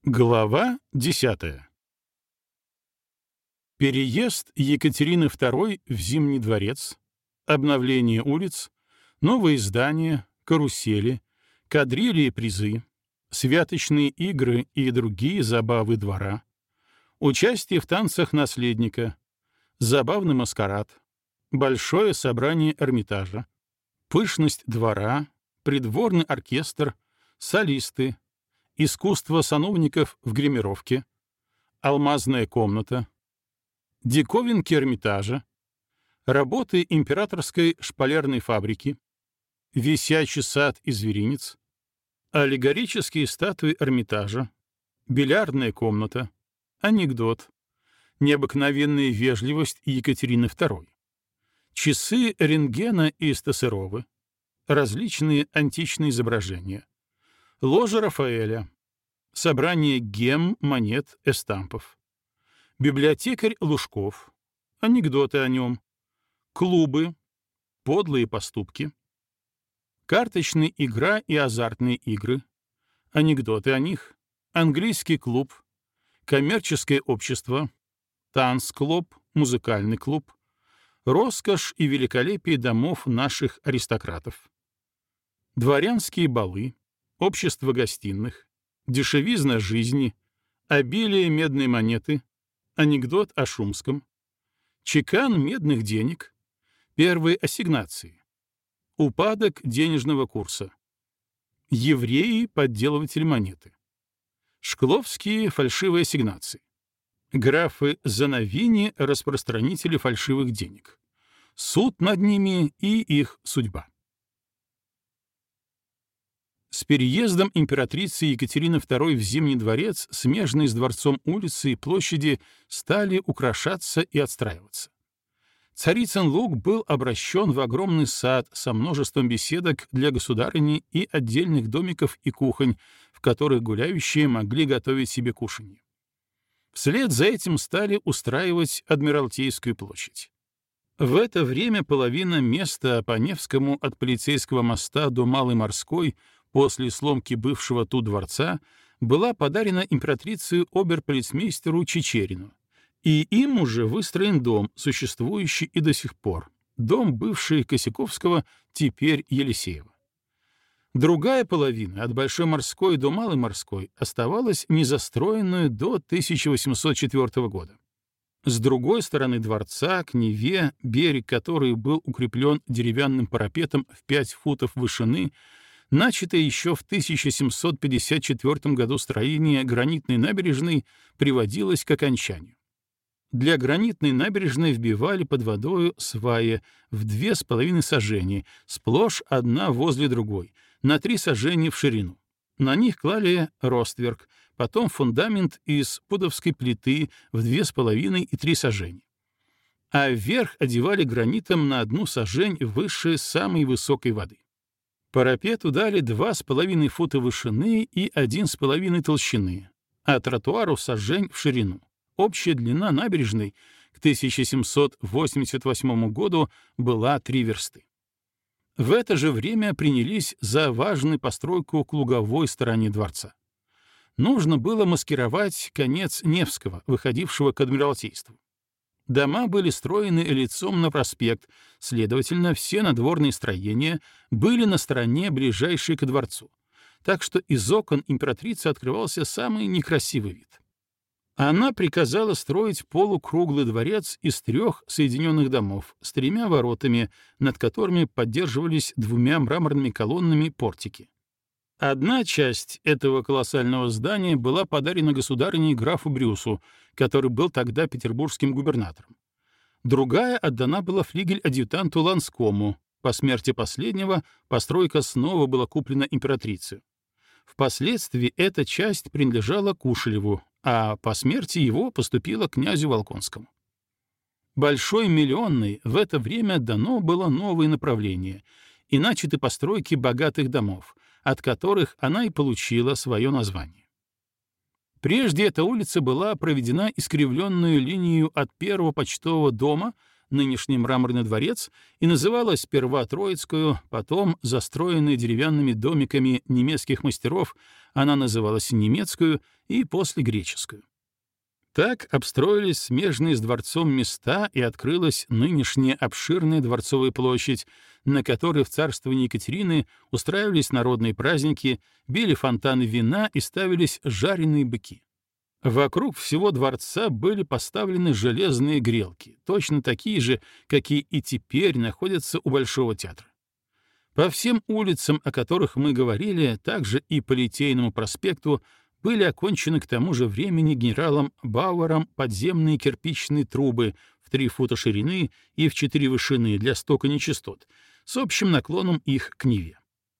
Глава 10. Переезд Екатерины II в Зимний дворец, обновление улиц, новые здания, карусели, кадрили и призы, святочные игры и другие забавы двора, участие в танцах наследника, забавный маскарад, большое собрание Эрмитажа, пышность двора, придворный оркестр, солисты, искусство сановников в гримировке, алмазная комната, диковинки Эрмитажа, работы императорской шпалерной фабрики, висячий сад и зверинец, аллегорические статуи Эрмитажа, бильярдная комната, анекдот, необыкновенная вежливость Екатерины II, часы рентгена и Стассеровы, различные античные изображения, ложа Рафаэля, собрание гем, монет, эстампов, библиотекарь Лужков, анекдоты о нем, клубы, подлые поступки, карточная игра и азартные игры, анекдоты о них, английский клуб, коммерческое общество, танцклуб, музыкальный клуб, роскошь и великолепие домов наших аристократов, дворянские балы, общество гостиных, дешевизна жизни, обилие медной монеты, анекдот о Шумском, чекан медных денег, первые ассигнации, упадок денежного курса, евреи — подделыватели монеты, шкловские — фальшивые ассигнации, графы Зановини — распространители фальшивых денег, суд над ними и их судьба. С переездом императрицы Екатерины II в Зимний дворец смежные с дворцом улицы и площади стали украшаться и отстраиваться. Царицын луг был обращен в огромный сад со множеством беседок для государыни и отдельных домиков и кухонь, в которых гуляющие могли готовить себе кушанье. Вслед за этим стали устраивать Адмиралтейскую площадь. В это время половина места по Невскому от Полицейского моста до Малой Морской после сломки бывшего тут дворца была подарена императрице оберполицмейстеру Чичерину, и им уже выстроен дом, существующий и до сих пор, дом бывший Косяковского, теперь Елисеева. Другая половина, от Большой Морской до Малой Морской, оставалась незастроенную до 1804 года. С другой стороны дворца, к Неве, берег которой был укреплен деревянным парапетом в 5 футов вышины, начатое еще в 1754 году строение гранитной набережной приводилось к окончанию. Для гранитной набережной вбивали под водою сваи в 2,5 сажени, сплошь одна возле другой, на 3 сажени в ширину. На них клали ростверк, потом фундамент из пудовской плиты в 2,5 и 3 сажени. А вверх одевали гранитом на 1 сажень выше самой высокой воды. Парапету дали 2,5 фута вышины и 1,5 толщины, а тротуару сажень в ширину. Общая длина набережной к 1788 году была 3 версты. В это же время принялись за важную постройку к луговой стороне дворца. Нужно было маскировать конец Невского, выходившего к Адмиралтейству. Дома были строены лицом на проспект, следовательно, все надворные строения были на стороне, ближайшей к дворцу, так что из окон императрицы открывался самый некрасивый вид. Она приказала строить полукруглый дворец из 3 соединенных домов с 3 воротами, над которыми поддерживались 2 мраморными колоннами портики. Одна часть этого колоссального здания была подарена государыней графу Брюсу, который был тогда петербургским губернатором. Другая отдана была флигель-адъютанту Ланскому. По смерти последнего постройка снова была куплена императрицей. Впоследствии эта часть принадлежала Кушелеву, а по смерти его поступила князю Волконскому. Большой Миллионной в это время дано было новое направление и начаты постройки богатых домов, от которых она и получила свое название. Прежде эта улица была проведена искривленную линию от первого почтового дома нынешний Мраморный дворец, и называлась сперва Троицкую, потом, застроенной деревянными домиками немецких мастеров, она называлась Немецкую и после Греческую. Так обстроились смежные с дворцом места и открылась нынешняя обширная Дворцовая площадь, на которой в царствовании Екатерины устраивались народные праздники, били фонтаны вина и ставились жареные быки. Вокруг всего дворца были поставлены железные грелки, точно такие же, какие и теперь находятся у Большого театра. По всем улицам, о которых мы говорили, также и по Литейному проспекту, были окончены к тому же времени генералом Бауэром подземные кирпичные трубы в 3 фута ширины и в 4 вышины для стока нечистот, с общим наклоном их к Неве.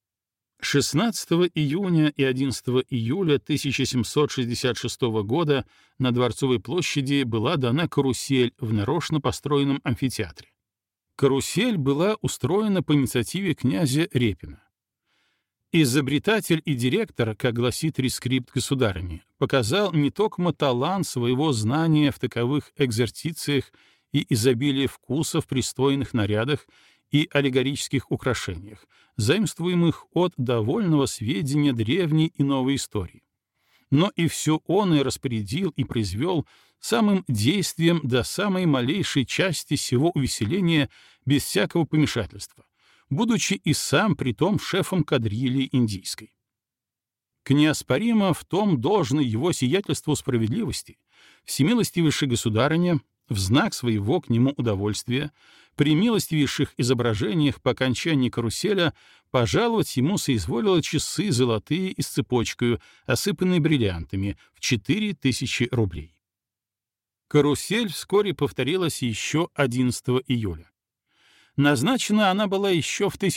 16 июня и 11 июля 1766 года на Дворцовой площади была дана карусель в нарочно построенном амфитеатре. Карусель была устроена по инициативе князя Репина. Изобретатель и директор, как гласит рескрипт государыни, показал не только талант своего знания в таковых экзерцициях и изобилие вкуса в пристойных нарядах и аллегорических украшениях, заимствуемых от довольного сведения древней и новой истории, но и все он и распорядил и произвел самым действием до самой малейшей части сего увеселения без всякого помешательства, будучи и сам притом шефом кадрильи индийской. Неоспоримо в том должно его сиятельству справедливости, всемилостивейшая государыня, в знак своего к нему удовольствия, при милостивейших изображениях по окончании каруселя пожаловать ему соизволила часы золотые и с цепочкою, осыпанные бриллиантами, в 4000 рублей. Карусель вскоре повторилась еще 11 июля. Назначена она была еще в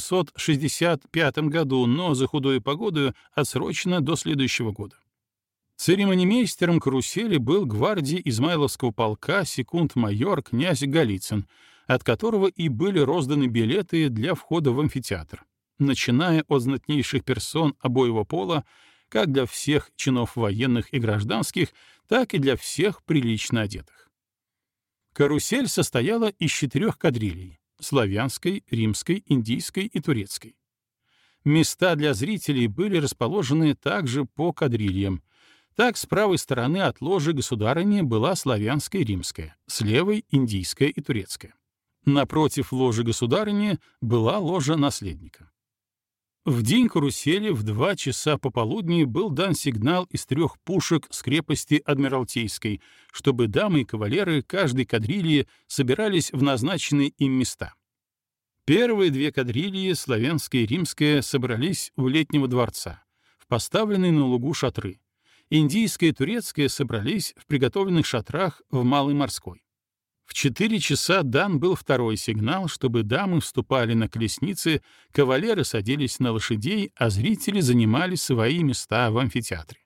1765 году, но за худою погодою отсрочена до следующего года. Церемонимейстером карусели был гвардии Измайловского полка секунд-майор князь Голицын, от которого и были розданы билеты для входа в амфитеатр, начиная от знатнейших персон обоего пола, как для всех чинов военных и гражданских, так и для всех прилично одетых. Карусель состояла из 4 кадрилей — славянской, римской, индийской и турецкой. Места для зрителей были расположены также по кадрильям. Так, с правой стороны от ложи государыни была славянская и римская, с левой — индийская и турецкая. Напротив ложи государыни была ложа наследника. В день карусели в 2 часа пополудни был дан сигнал из 3 пушек с крепости Адмиралтейской, чтобы дамы и кавалеры каждой кадрильи собирались в назначенные им места. Первые 2 кадрильи, славянская и римская, собрались у Летнего дворца, в поставленные на лугу шатры. Индийская и турецкая собрались в приготовленных шатрах в Малой Морской. В 4 часа дан был 2-й сигнал, чтобы дамы вступали на колесницы, кавалеры садились на лошадей, а зрители занимали свои места в амфитеатре.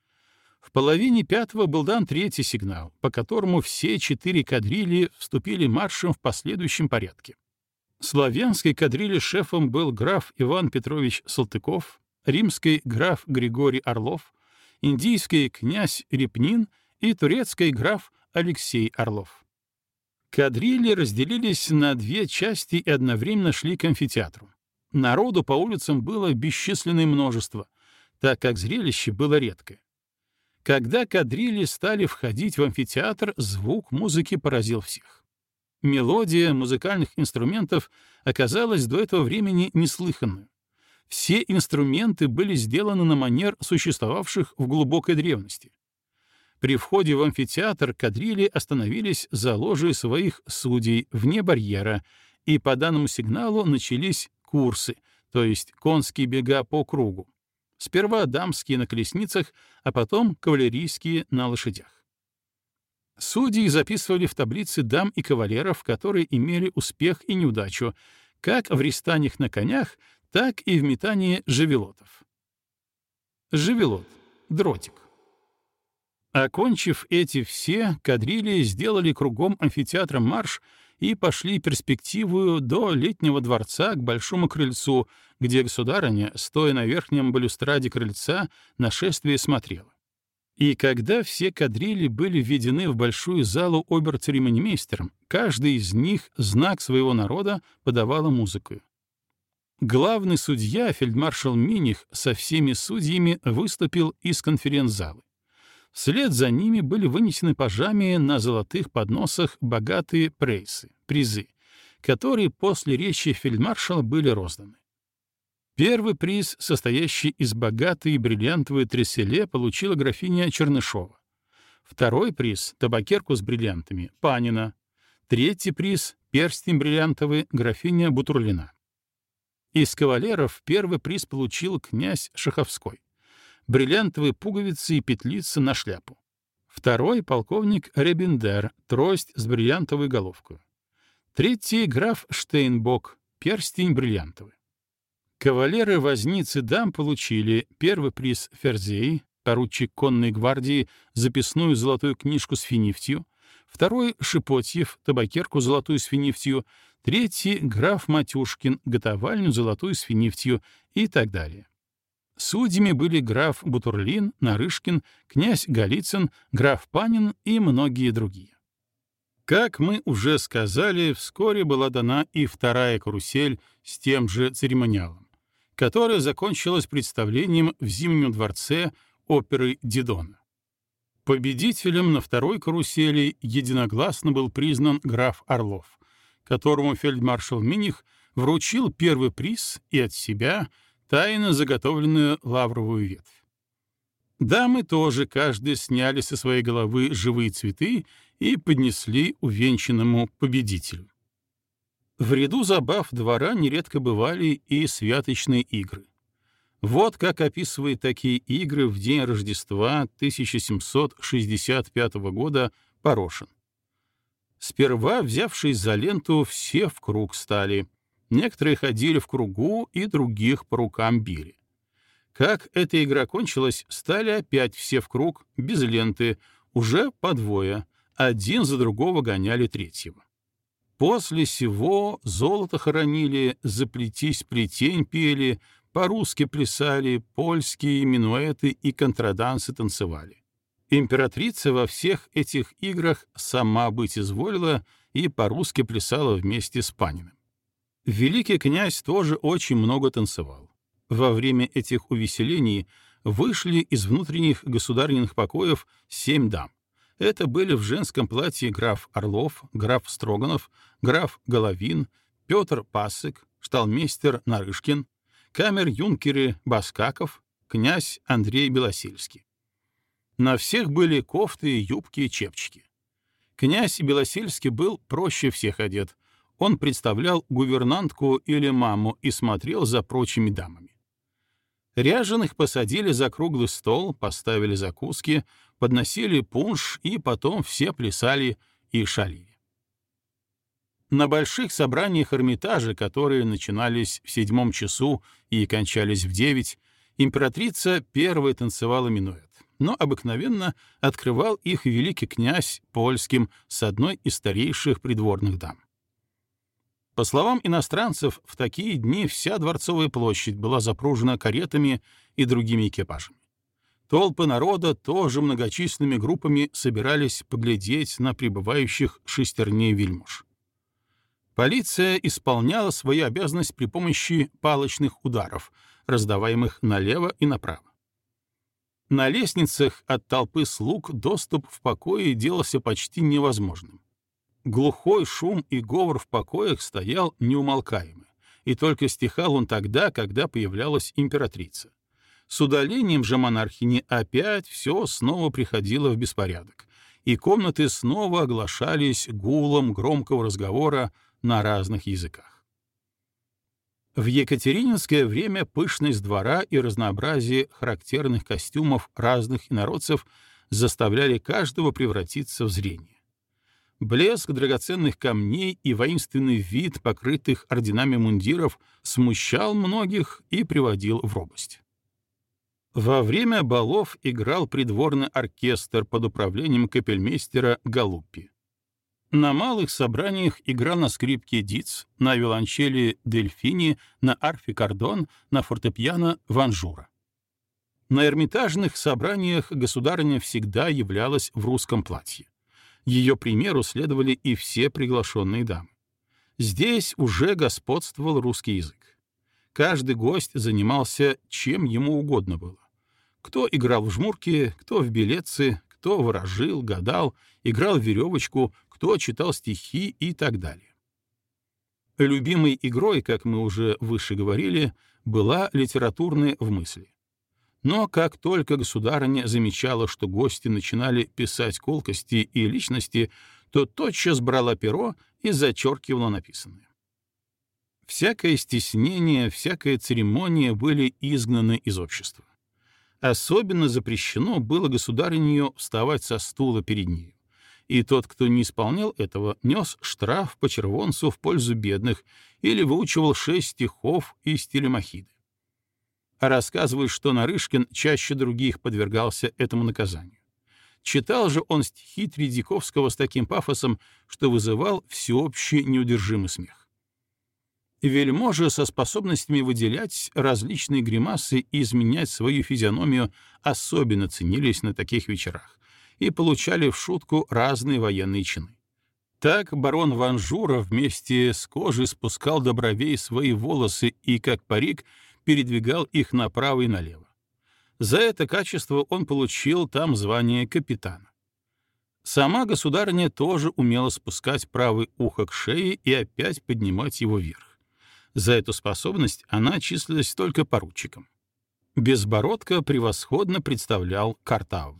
В половине 5-го был дан 3-й сигнал, по которому все 4 кадрильи вступили маршем в последующем порядке. Славянской кадрильи шефом был граф Иван Петрович Салтыков, римской — граф Григорий Орлов, индийской — князь Репнин и турецкой — граф Алексей Орлов. Кадрильи разделились на 2 части и одновременно шли к амфитеатру. Народу по улицам было бесчисленное множество, так как зрелище было редкое. Когда кадрильи стали входить в амфитеатр, звук музыки поразил всех. Мелодия музыкальных инструментов оказалась до этого времени неслыханной. Все инструменты были сделаны на манер существовавших в глубокой древности. При входе в амфитеатр кадрильи остановились за ложей своих судей вне барьера, и по данному сигналу начались курсы, то есть конские бега по кругу. Сперва дамские на колесницах, а потом кавалерийские на лошадях. Судьи записывали в таблицы дам и кавалеров, которые имели успех и неудачу, как в рестаниях на конях, так и в метании жевелотов. Жевелот — дротик. Окончив эти все, кадрильи сделали кругом амфитеатра марш и пошли перспективою до Летнего дворца к Большому крыльцу, где государыня, стоя на верхнем балюстраде крыльца, на шествие смотрела. И когда все кадрили были введены в большую залу обер-церемонимейстером, каждый из них знак своего народа подавала музыку. Главный судья, фельдмаршал Миних, со всеми судьями выступил из конференц-залы. Вслед за ними были вынесены пажами на золотых подносах богатые призы, которые после речи фельдмаршала были розданы. Первый приз, состоящий из богатой бриллиантовой тресселе, получила графиня Чернышова. Второй приз — табакерку с бриллиантами — Панина. Третий приз — перстень бриллиантовый — графиня Бутурлина. Из кавалеров первый приз получил князь Шаховской. Бриллиантовые пуговицы и петлицы на шляпу. Второй — полковник Ребендер, трость с бриллиантовой головкой. Третий — граф Штейнбок, перстень бриллиантовый. Кавалеры возницы дам получили первый приз Ферзей, поручик конной гвардии, записную золотую книжку с финифтью, второй — Шипотьев, табакерку золотую с финифтью, третий — граф Матюшкин, готовальню золотую с финифтью и так далее. Судьями были граф Бутурлин, Нарышкин, князь Голицын, граф Панин и многие другие. Как мы уже сказали, вскоре была дана и вторая карусель с тем же церемониалом, которая закончилась представлением в Зимнем дворце оперы Дидона. Победителем на второй карусели единогласно был признан граф Орлов, которому фельдмаршал Миних вручил первый приз и от себя тайно заготовленную лавровую ветвь. Дамы тоже каждый сняли со своей головы живые цветы и поднесли увенчанному победителю. В ряду забав двора нередко бывали и святочные игры. Вот как описывает такие игры в день Рождества 1765 года Порошин. Сперва, взявшись за ленту, все в круг стали. Некоторые ходили в кругу и других по рукам били. Как эта игра кончилась, стали опять все в круг, без ленты, уже по двое, один за другого гоняли третьего. После сего золото хоронили, заплетись плетень пели, по-русски плясали, польские минуэты и контрадансы танцевали. Императрица во всех этих играх сама быть изволила и по-русски плясала вместе с Паниным. Великий князь тоже очень много танцевал. Во время этих увеселений вышли из внутренних государственных покоев 7 дам. Это были в женском платье граф Орлов, граф Строганов, граф Головин, Петр Пасык, шталмейстер Нарышкин, камер-юнкеры Баскаков, князь Андрей Белосельский. На всех были кофты, юбки и чепчики. Князь Белосельский был проще всех одет. Он представлял гувернантку или маму и смотрел за прочими дамами. Ряженых посадили за круглый стол, поставили закуски, подносили пунш, и потом все плясали и шалили. На больших собраниях Эрмитажа, которые начинались в 7 часу и кончались в 9, императрица первой танцевала минуэт, но обыкновенно открывал их великий князь польским с одной из старейших придворных дам. По словам иностранцев, в такие дни вся Дворцовая площадь была запружена каретами и другими экипажами. Толпы народа тоже многочисленными группами собирались поглядеть на прибывающих шестерней вельмож. Полиция исполняла свою обязанность при помощи палочных ударов, раздаваемых налево и направо. На лестницах от толпы слуг доступ в покои делался почти невозможным. Глухой шум и говор в покоях стоял неумолкаемый, и только стихал он тогда, когда появлялась императрица. С удалением же монархини опять все снова приходило в беспорядок, и комнаты снова оглашались гулом громкого разговора на разных языках. В екатерининское время пышность двора и разнообразие характерных костюмов разных инородцев заставляли каждого превратиться в зрение. Блеск драгоценных камней и воинственный вид покрытых орденами мундиров смущал многих и приводил в робость. Во время балов играл придворный оркестр под управлением капельмейстера Галуппи. На малых собраниях играл на скрипке Диц, на виолончели Дельфини, на арфе Кордон, на фортепиано Ванжура. На Эрмитажных собраниях государыня всегда являлась в русском платье. Ее примеру следовали и все приглашенные дамы. Здесь уже господствовал русский язык. Каждый гость занимался чем ему угодно было. Кто играл в жмурки, кто в билетцы, кто ворожил, гадал, играл в веревочку, кто читал стихи и так далее. Любимой игрой, как мы уже выше говорили, была литературная в мысли. Но как только государыня замечала, что гости начинали писать колкости и личности, то тотчас брала перо и зачеркивала написанное. Всякое стеснение, всякая церемония были изгнаны из общества. Особенно запрещено было государынью вставать со стула перед нею, и тот, кто не исполнял этого, нес штраф по червонцу в пользу бедных или выучивал 6 стихов из Телемахиды. А рассказывают, что Нарышкин чаще других подвергался этому наказанию. Читал же он стихи Тредьяковского с таким пафосом, что вызывал всеобщий неудержимый смех. Вельможи со способностями выделять различные гримасы и изменять свою физиономию особенно ценились на таких вечерах и получали в шутку разные военные чины. Так барон Ванжура вместе с кожей спускал до бровей свои волосы и, как парик, передвигал их направо и налево. За это качество он получил там звание капитана. Сама государыня тоже умела спускать правое ухо к шее и опять поднимать его вверх. За эту способность она числилась только поручиком. Безбородко превосходно представлял Картавва.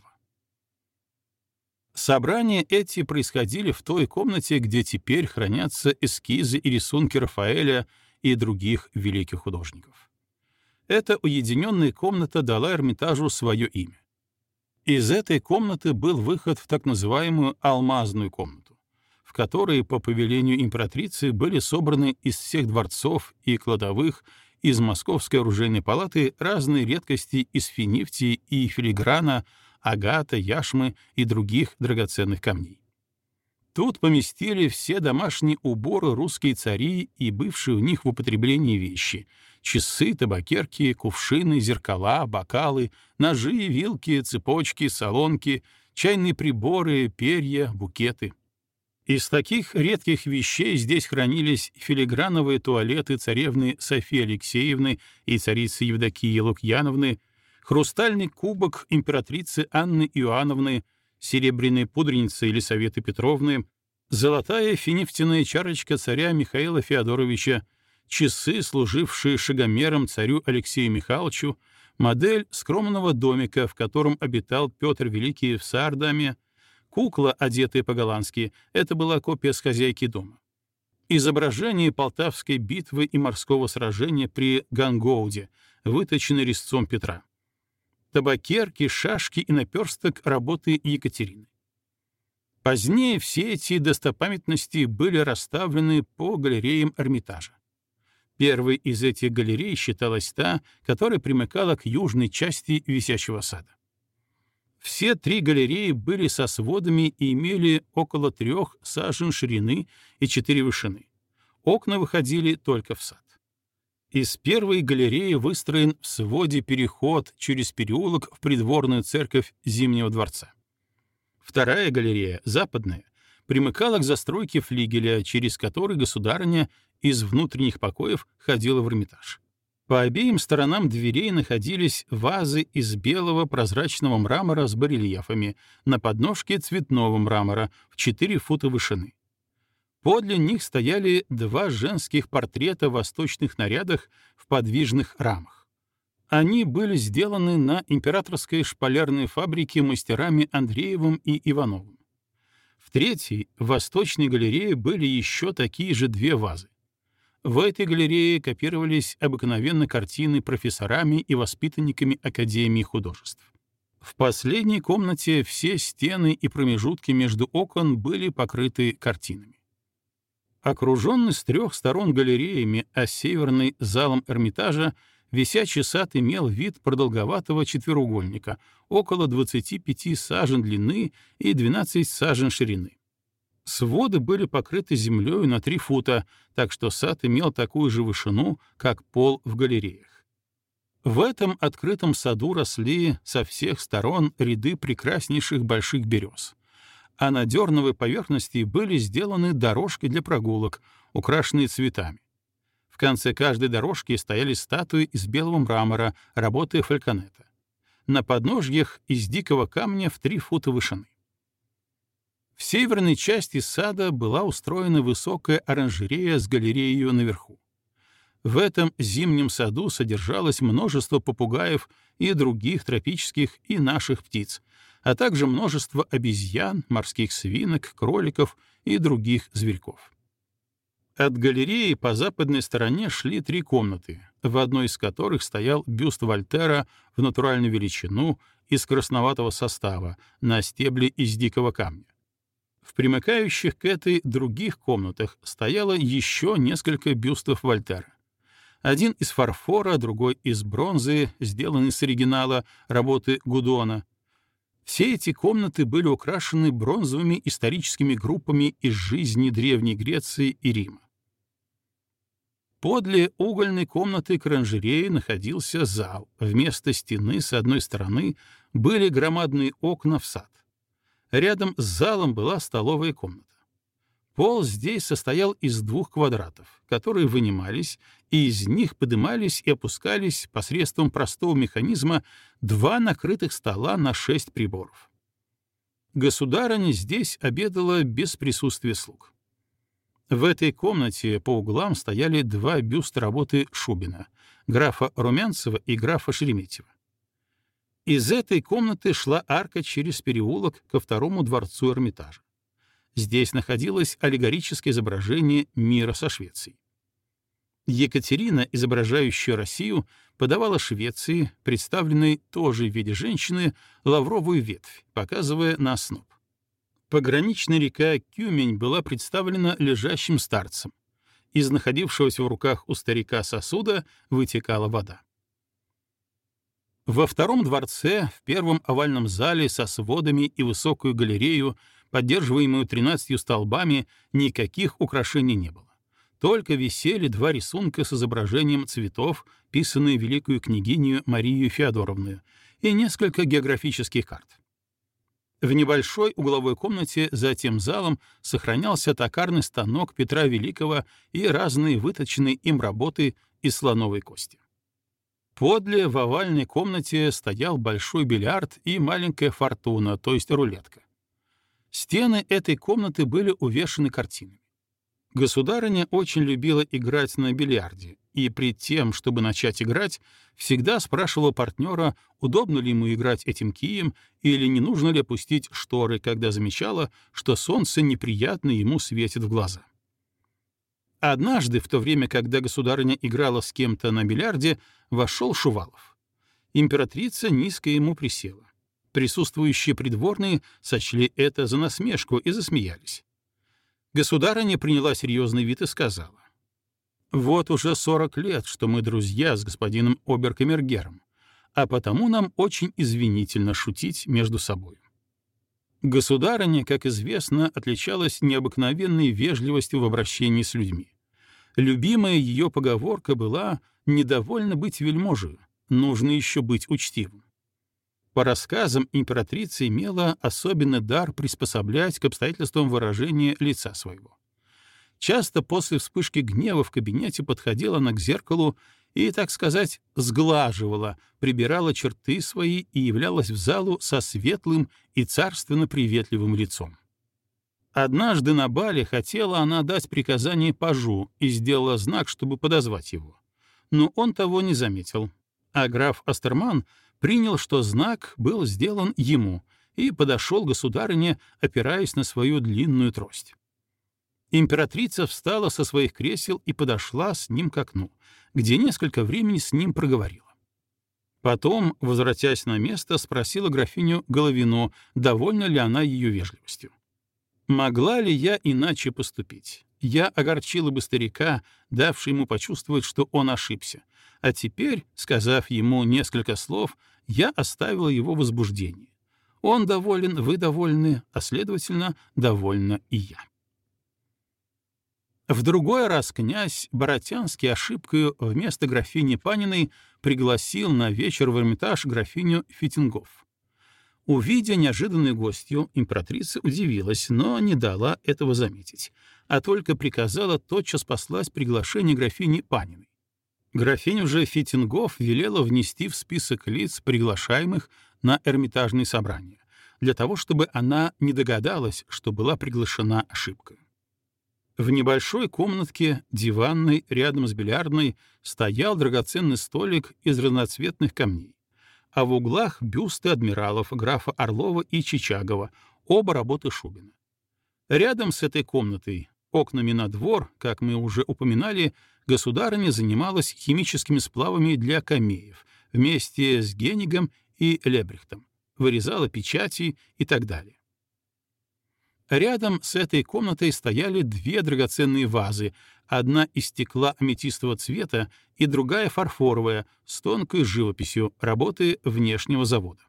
Собрания эти происходили в той комнате, где теперь хранятся эскизы и рисунки Рафаэля и других великих художников. Эта уединенная комната дала Эрмитажу свое имя. Из этой комнаты был выход в так называемую «алмазную комнату», в которой по повелению императрицы были собраны из всех дворцов и кладовых, из Московской оружейной палаты разные редкости из финифтии и филиграна, агата, яшмы и других драгоценных камней. Тут поместили все домашние уборы русские цари и бывшие у них в употреблении вещи — часы, табакерки, кувшины, зеркала, бокалы, ножи, вилки, цепочки, солонки, чайные приборы, перья, букеты. Из таких редких вещей здесь хранились филиграновые туалеты царевны Софьи Алексеевны и царицы Евдокии Лукьяновны, хрустальный кубок императрицы Анны Иоанновны, серебряная пудреница Елисаветы Петровны, золотая финифтяная чарочка царя Михаила Феодоровича, часы, служившие шагомером царю Алексею Михайловичу, модель скромного домика, в котором обитал Петр Великий в Саардаме, кукла, одетая по-голландски, это была копия с хозяйки дома. Изображение Полтавской битвы и морского сражения при Гангоуде, выточенное резцом Петра. Табакерки, шашки и наперсток работы Екатерины. Позднее все эти достопамятности были расставлены по галереям Эрмитажа. Первой из этих галерей считалась та, которая примыкала к южной части висячего сада. Все 3 галереи были со сводами и имели около 3 сажен ширины и 4 вышины. Окна выходили только в сад. Из первой галереи выстроен в своде переход через переулок в придворную церковь Зимнего дворца. Вторая галерея, западная, примыкала к застройке флигеля, через который государыня из внутренних покоев ходила в Эрмитаж. По обеим сторонам дверей находились вазы из белого прозрачного мрамора с барельефами, на подножке цветного мрамора в 4 фута вышины. Подле них стояли 2 женских портрета в восточных нарядах в подвижных рамах. Они были сделаны на императорской шпалерной фабрике мастерами Андреевым и Ивановым. В третьей, в восточной галерее, были еще такие же 2 вазы. В этой галерее копировались обыкновенно картины профессорами и воспитанниками Академии художеств. В последней комнате все стены и промежутки между окон были покрыты картинами. Окруженный с 3 сторон галереями, а северной — залом Эрмитажа, висячий сад имел вид продолговатого четвероугольника, около 25 сажен длины и 12 сажен ширины. Своды были покрыты землей на 3 фута, так что сад имел такую же вышину, как пол в галереях. В этом открытом саду росли со всех сторон ряды прекраснейших больших берез, а на дерновой поверхности были сделаны дорожки для прогулок, украшенные цветами. В конце каждой дорожки стояли статуи из белого мрамора, работы Фальконета. На подножьях из дикого камня в 3 фута вышины. В северной части сада была устроена высокая оранжерея с галереей наверху. В этом зимнем саду содержалось множество попугаев и других тропических и наших птиц, а также множество обезьян, морских свинок, кроликов и других зверьков. От галереи по западной стороне шли 3 комнаты, в одной из которых стоял бюст Вольтера в натуральную величину из красноватого состава на стебле из дикого камня. В примыкающих к этой других комнатах стояло еще несколько бюстов Вольтера. Один из фарфора, другой из бронзы, сделанный с оригинала работы Гудона. Все эти комнаты были украшены бронзовыми историческими группами из жизни Древней Греции и Рима. Подле угольной комнаты к оранжерее находился зал. Вместо стены с одной стороны были громадные окна в сад. Рядом с залом была столовая комната. Пол здесь состоял из 2 квадратов, которые вынимались, и из них подымались и опускались посредством простого механизма 2 накрытых стола на 6 приборов. Государыня здесь обедала без присутствия слуг. В этой комнате по углам стояли 2 бюста работы Шубина, графа Румянцева и графа Шереметьева. Из этой комнаты шла арка через переулок ко 2-му дворцу Эрмитажа. Здесь находилось аллегорическое изображение мира со Швецией. Екатерина, изображающая Россию, подавала Швеции, представленной тоже в виде женщины, лавровую ветвь, показывая на сноп. Пограничная река Кюмень была представлена лежащим старцем. Из находившегося в руках у старика сосуда вытекала вода. Во 2-м дворце, в 1-м овальном зале со сводами и высокую галерею, поддерживаемую 13 столбами, никаких украшений не было. Только висели 2 рисунка с изображением цветов, писанные великую княгиню Марию Феодоровну, и несколько географических карт. В небольшой угловой комнате за тем залом сохранялся токарный станок Петра Великого и разные выточенные им работы из слоновой кости. Подле в овальной комнате стоял большой бильярд и маленькая фортуна, то есть рулетка. Стены этой комнаты были увешаны картинами. Государыня очень любила играть на бильярде, и пред тем, чтобы начать играть, всегда спрашивала партнера, удобно ли ему играть этим кием или не нужно ли опустить шторы, когда замечала, что солнце неприятно ему светит в глаза. Однажды, в то время, когда государыня играла с кем-то на бильярде, вошел Шувалов. Императрица низко ему присела. Присутствующие придворные сочли это за насмешку и засмеялись. Государыня приняла серьезный вид и сказала: «Вот уже 40 лет, что мы друзья с господином обер-камергером, а потому нам очень извинительно шутить между собой». Государыня, как известно, отличалась необыкновенной вежливостью в обращении с людьми. Любимая ее поговорка была «недовольно быть вельможею, нужно еще быть учтивым». По рассказам, императрица имела особенный дар приспособлять к обстоятельствам выражения лица своего. Часто после вспышки гнева в кабинете подходила она к зеркалу и, так сказать, сглаживала, прибирала черты свои и являлась в залу со светлым и царственно-приветливым лицом. Однажды на бале хотела она дать приказание пажу и сделала знак, чтобы подозвать его. Но он того не заметил, а граф Астерман принял, что знак был сделан ему, и подошел к государыне, опираясь на свою длинную трость. Императрица встала со своих кресел и подошла с ним к окну, где несколько времени с ним проговорила. Потом, возвратясь на место, спросила графиню Головину, довольна ли она ее вежливостью. «Могла ли я иначе поступить? Я огорчила бы старика, давший ему почувствовать, что он ошибся, а теперь, сказав ему несколько слов, я оставила его в возбуждении. Он доволен, вы довольны, а, следовательно, довольна и я». В другой раз князь Боротянский ошибкою вместо графини Паниной пригласил на вечер в Эрмитаж графиню Фитингоф. Увидя неожиданную гостью, императрица удивилась, но не дала этого заметить, а только приказала тотчас послать приглашение графини Паниной. Графиню же Фитингоф велела внести в список лиц, приглашаемых на Эрмитажные собрания, для того, чтобы она не догадалась, что была приглашена ошибкой. В небольшой комнатке, диванной, рядом с бильярдной, стоял драгоценный столик из разноцветных камней, а в углах бюсты адмиралов графа Орлова и Чичагова, оба работы Шубина. Рядом с этой комнатой, окнами на двор, как мы уже упоминали, государыня занималась химическими сплавами для камеев вместе с Генигом и Лебрехтом, вырезала печати и так далее. Рядом с этой комнатой стояли две драгоценные вазы, одна из стекла аметистового цвета и другая фарфоровая, с тонкой живописью, работы внешнего завода.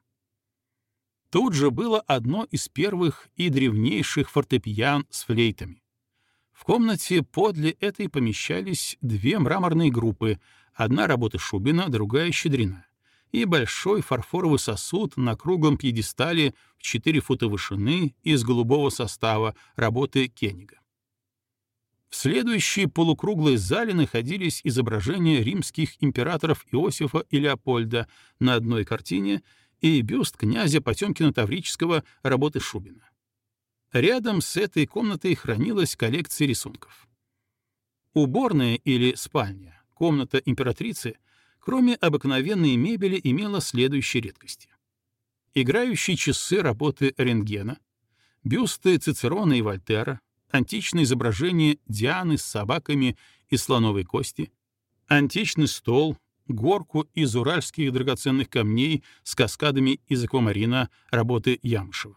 Тут же было одно из первых и древнейших фортепиан с флейтами. В комнате подле этой помещались две мраморные группы, одна работы Шубина, другая — Щедрина, и большой фарфоровый сосуд на круглом пьедестале в 4 фута вышины из голубого состава работы Кенига. В следующей полукруглой зале находились изображения римских императоров Иосифа и Леопольда на одной картине и бюст князя Потёмкина Таврического работы Шубина. Рядом с этой комнатой хранилась коллекция рисунков. Уборная или спальня, комната императрицы, кроме обыкновенной мебели, имела следующие редкости. Играющие часы работы Рентгена, бюсты Цицерона и Вольтера, античное изображение Дианы с собаками из слоновой кости, античный стол, горку из уральских драгоценных камней с каскадами из аквамарина работы Ямышева.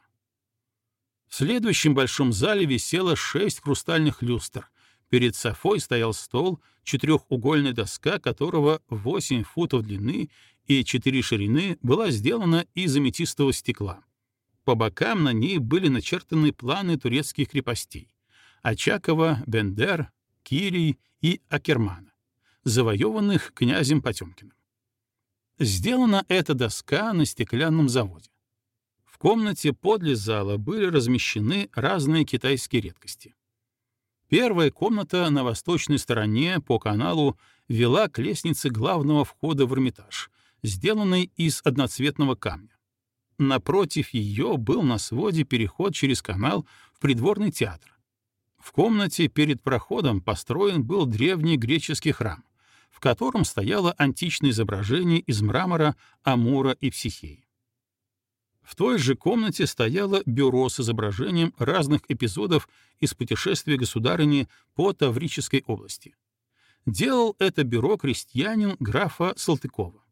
В следующем большом зале висело 6 хрустальных люстр. Перед софой стоял стол, четырехугольная доска которого 8 футов длины и 4 ширины была сделана из аметистового стекла. По бокам на ней были начертаны планы турецких крепостей — Очакова, Бендер, Кирий и Акермана, завоеванных князем Потёмкиным. Сделана эта доска на стеклянном заводе. В комнате подле зала были размещены разные китайские редкости. Первая комната на восточной стороне по каналу вела к лестнице главного входа в Эрмитаж, сделанной из одноцветного камня. Напротив ее был на своде переход через канал в придворный театр. В комнате перед проходом построен был древний греческий храм, в котором стояло античное изображение из мрамора Амура и Психеи. В той же комнате стояло бюро с изображением разных эпизодов из путешествия государыни по Таврической области. Делал это бюро крестьянин графа Салтыкова.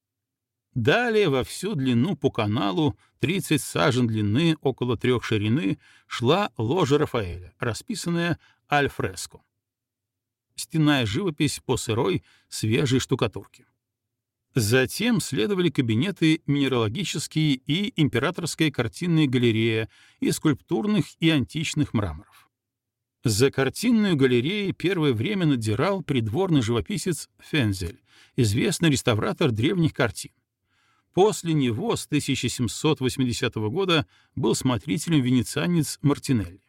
Далее во всю длину по каналу, 30 сажен длины, около 3 ширины, шла ложа Рафаэля, расписанная аль-фреско. Стенная живопись по сырой, свежей штукатурке. Затем следовали кабинеты минералогические и императорская картинная галерея из скульптурных и античных мраморов. За картинную галереей первое время надзирал придворный живописец Фензель, известный реставратор древних картин. После него с 1780 года был смотрителем венецианец Мартинелли.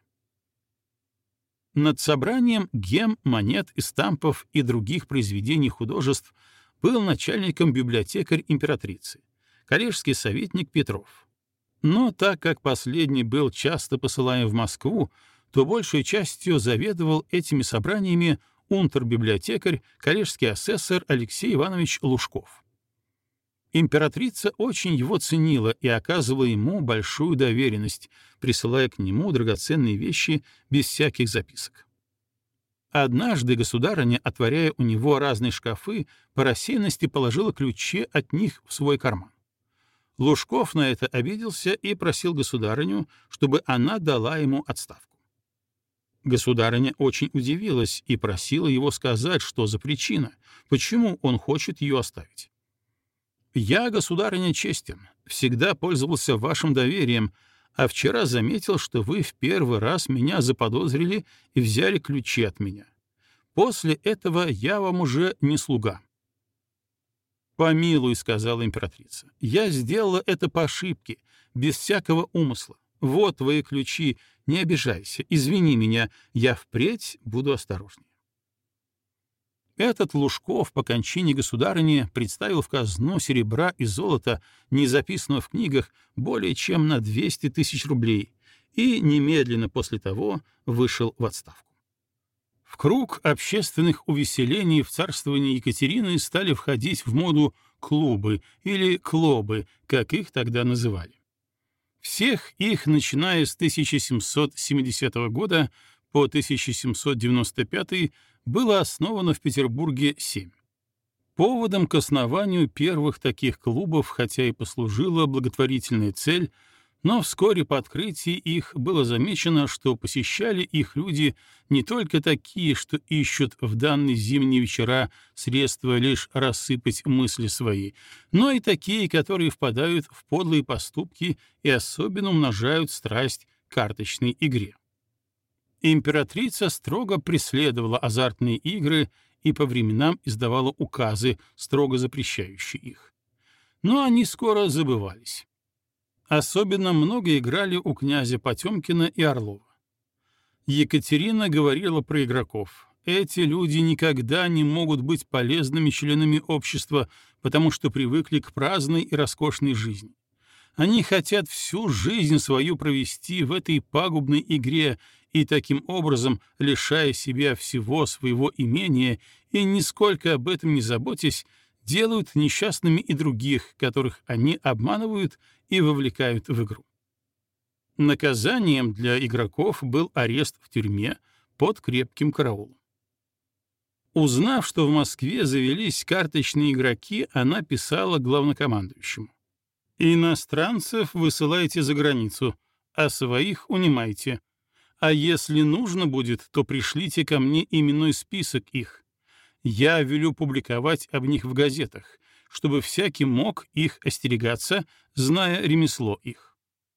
Над собранием гем, монет, эстампов и других произведений художеств был начальником библиотекарь императрицы, коллежский советник Петров. Но так как последний был часто посылаем в Москву, то большей частью заведовал этими собраниями унтер-библиотекарь, коллежский асессор Алексей Иванович Лужков. Императрица очень его ценила и оказывала ему большую доверенность, присылая к нему драгоценные вещи без всяких записок. Однажды государыня, отворяя у него разные шкафы, по рассеянности положила ключи от них в свой карман. Лужков на это обиделся и просил государыню, чтобы она дала ему отставку. Государыня очень удивилась и просила его сказать, что за причина, почему он хочет ее оставить. «Я, государыня, честен, всегда пользовался вашим доверием, а вчера заметил, что вы в первый раз меня заподозрили и взяли ключи от меня. После этого я вам уже не слуга». «Помилуй», — сказала императрица, — «я сделала это по ошибке, без всякого умысла. Вот твои ключи, не обижайся, извини меня, я впредь буду осторожнее». Этот Лужков по кончине государыни представил в казну серебра и золота, не записанного в книгах, более чем на 200 тысяч рублей, и немедленно после того вышел в отставку. В круг общественных увеселений в царствовании Екатерины стали входить в моду клубы или клобы, как их тогда называли. Всех их, начиная с 1770 года по 1795, было основано в Петербурге 7. Поводом к основанию первых таких клубов, хотя и послужила благотворительная цель, но вскоре по открытии их было замечено, что посещали их люди не только такие, что ищут в данные зимние вечера средства лишь рассыпать мысли свои, но и такие, которые впадают в подлые поступки и особенно умножают страсть к карточной игре. Императрица строго преследовала азартные игры и по временам издавала указы, строго запрещающие их. Но они скоро забывались. Особенно много играли у князя Потемкина и Орлова. Екатерина говорила про игроков. Эти люди никогда не могут быть полезными членами общества, потому что привыкли к праздной и роскошной жизни. Они хотят всю жизнь свою провести в этой пагубной игре и таким образом, лишая себя всего своего имения и нисколько об этом не заботясь, делают несчастными и других, которых они обманывают и вовлекают в игру. Наказанием для игроков был арест в тюрьме под крепким караулом. Узнав, что в Москве завелись карточные игроки, она писала главнокомандующему: «Иностранцев высылайте за границу, а своих унимайте. А если нужно будет, то пришлите ко мне именной список их. Я велю публиковать об них в газетах, чтобы всякий мог их остерегаться, зная ремесло их».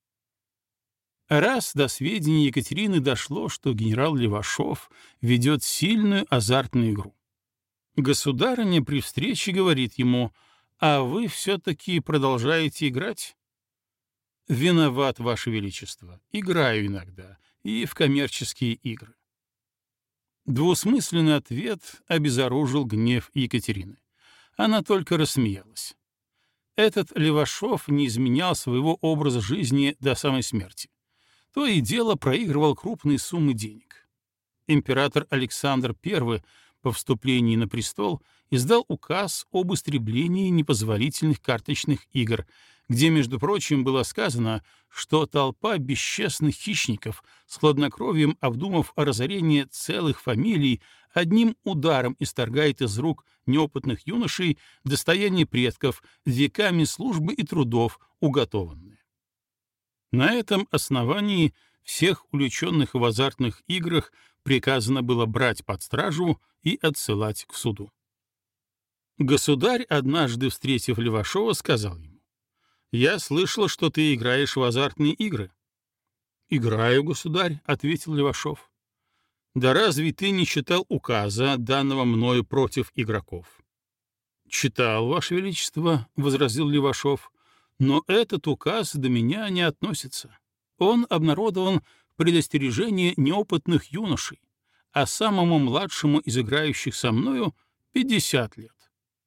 Раз до сведений Екатерины дошло, что генерал Левашов ведет сильную азартную игру. Государыня при встрече говорит ему: «А вы все-таки продолжаете играть?» «Виноват, Ваше Величество, играю иногда, и в коммерческие игры». Двусмысленный ответ обезоружил гнев Екатерины. Она только рассмеялась. Этот Левашов не изменял своего образа жизни до самой смерти. То и дело проигрывал крупные суммы денег. Император Александр I по вступлении на престол издал указ об истреблении непозволительных карточных игр, где, между прочим, было сказано, что толпа бесчестных хищников, с хладнокровием обдумав о разорении целых фамилий, одним ударом исторгает из рук неопытных юношей достояние предков, веками службы и трудов уготованное. На этом основании всех увлеченных в азартных играх приказано было брать под стражу и отсылать к суду. Государь, однажды встретив Левашова, сказал ему: «Я слышал, что ты играешь в азартные игры». «Играю, государь», — ответил Левашов. «Да разве ты не читал указа, данного мною против игроков?» «Читал, Ваше Величество», — возразил Левашов, «но этот указ до меня не относится. Он обнародован в предостережении неопытных юношей, а самому младшему из играющих со мною 50 лет».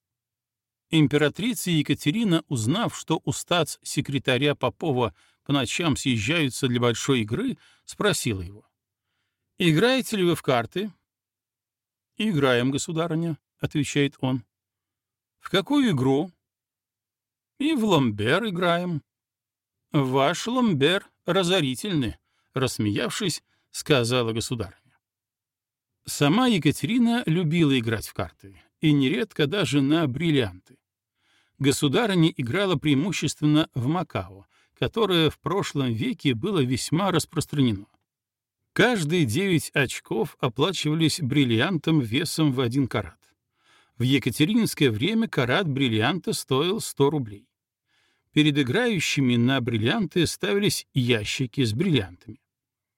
Императрица Екатерина, узнав, что у статс-секретаря Попова по ночам съезжаются для большой игры, спросила его: «Играете ли вы в карты?» «Играем, государыня», — отвечает он. «В какую игру?» «И в ломбер играем». «Ваш ломбер разорительный», — рассмеявшись, сказала государыня. Сама Екатерина любила играть в карты, и нередко даже на бриллианты. Государыня играла преимущественно в Макао, которое в прошлом веке было весьма распространено. Каждые 9 очков оплачивались бриллиантом весом в 1 карат. В екатерининское время карат бриллианта стоил 100 рублей. Перед играющими на бриллианты ставились ящики с бриллиантами.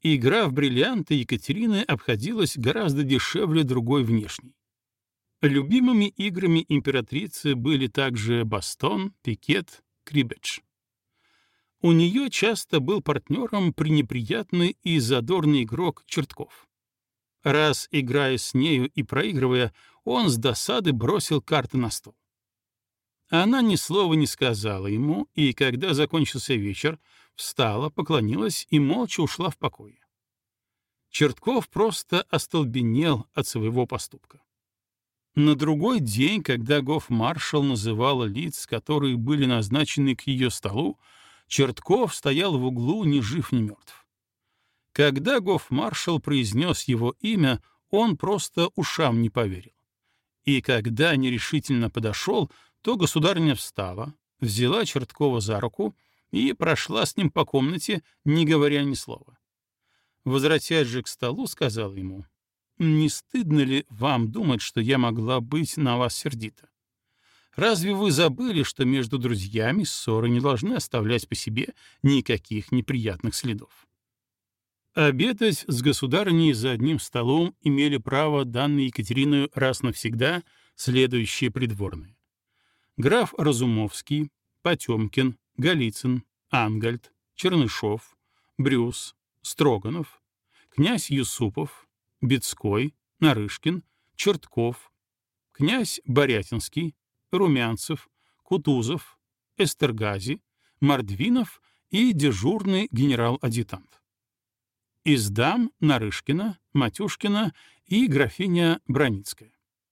Игра в бриллианты Екатерины обходилась гораздо дешевле другой внешней. Любимыми играми императрицы были также бастон, пикет, крибедж. У нее часто был партнером пренеприятный и задорный игрок Чертков. Раз, играя с нею и проигрывая, он с досады бросил карты на стол. Она ни слова не сказала ему, и, когда закончился вечер, встала, поклонилась и молча ушла в покое. Чертков просто остолбенел от своего поступка. На другой день, когда гофмаршал называла лиц, которые были назначены к ее столу, Чертков стоял в углу ни жив, ни мертв. Когда гофмаршал произнес его имя, он просто ушам не поверил. И когда нерешительно подошел, то государыня встала, взяла Черткова за руку и прошла с ним по комнате, не говоря ни слова. Возвратясь же к столу, сказала ему: «Не стыдно ли вам думать, что я могла быть на вас сердита? Разве вы забыли, что между друзьями ссоры не должны оставлять по себе никаких неприятных следов?» Обедать с государыней за одним столом имели право данные Екатериной раз навсегда следующие придворные: граф Разумовский, Потемкин, Голицын, Ангальд, Чернышов, Брюс, Строганов, князь Юсупов, Бецкой, Нарышкин, Чертков, князь Борятинский, Румянцев, Кутузов, Эстергази, Мордвинов и дежурный генерал-адъютант. Из дам Нарышкина, Матюшкина и графиня Броницкая.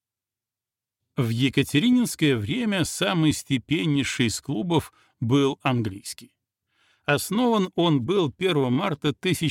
В екатерининское время самый степеннейший из клубов был английский. Основан он был 1 марта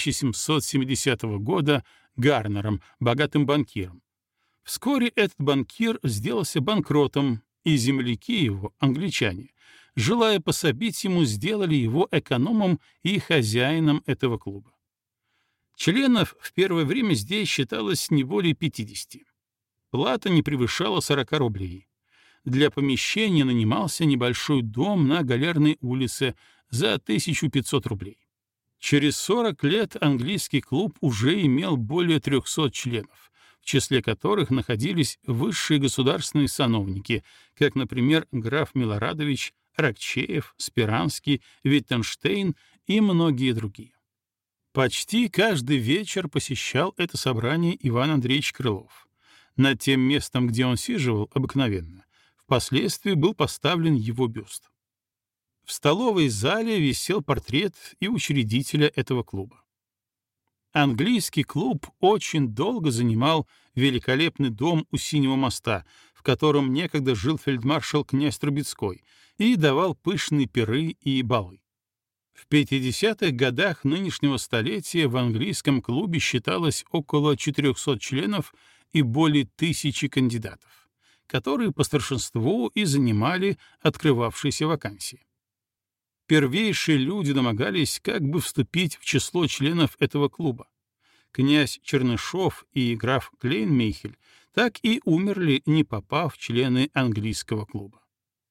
1770 года Гарнером, богатым банкиром. Вскоре этот банкир сделался банкротом, и земляки его, англичане, желая пособить ему, сделали его экономом и хозяином этого клуба. Членов в первое время здесь считалось не более 50. Плата не превышала 40 рублей. Для помещения нанимался небольшой дом на Галерной улице за 1500 рублей. Через 40 лет английский клуб уже имел более 300 членов, в числе которых находились высшие государственные сановники, как, например, граф Милорадович, Рокчеев, Спиранский, Виттенштейн и многие другие. Почти каждый вечер посещал это собрание Иван Андреевич Крылов. Над тем местом, где он сиживал обыкновенно, впоследствии был поставлен его бюст. В столовой зале висел портрет и учредителя этого клуба. Английский клуб очень долго занимал великолепный дом у Синего моста, в котором некогда жил фельдмаршал князь Трубецкой, и давал пышные пиры и балы. В 50-х годах нынешнего столетия в английском клубе считалось около 400 членов и более 1000 кандидатов, которые по старшинству и занимали открывавшиеся вакансии. Первейшие люди домогались как бы вступить в число членов этого клуба. Князь Чернышов и граф Клейнмейхель так и умерли, не попав в члены английского клуба.